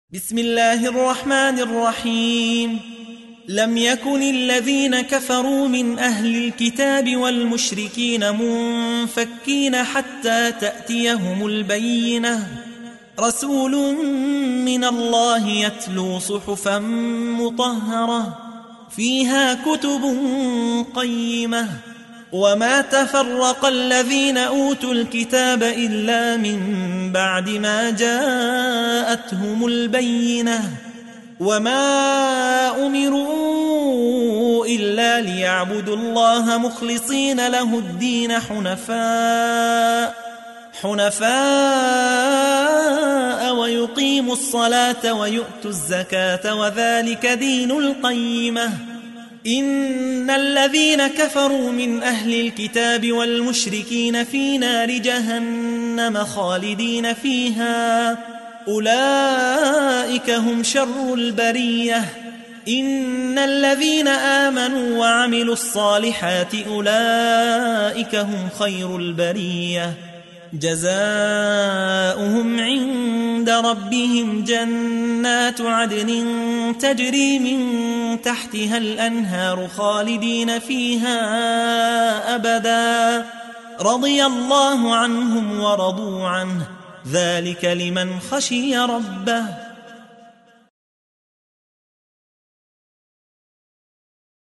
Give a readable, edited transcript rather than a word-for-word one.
بسم الله الرحمن الرحيم. لم يكن الذين كفروا من أهل الكتاب والمشركين منفكين حتى تأتيهم البينة، رسول من الله يتلو صحفا مطهرة فيها كتب قيمة، وما تفرق الذين أوتوا الكتاب إلا من بعد ما جاءتهم البينة، وما أمروا إلا ليعبدوا الله مخلصين له الدين حنفاء ويقيموا الصلاة ويؤتوا الزكاة وذلك دين القيمة. إن الذين كفروا من أهل الكتاب والمشركين في نار جهنم خالدين فيها، أولئك هم شر البرية. إن الذين آمنوا وعملوا الصالحات أولئك هم خير البرية، جزاؤهم عند ربهم جنات عدن تجري من تحتها الأنهار خالدين فيها أبدا، رضي الله عنهم ورضوا عنه، ذلك لمن خشي ربه.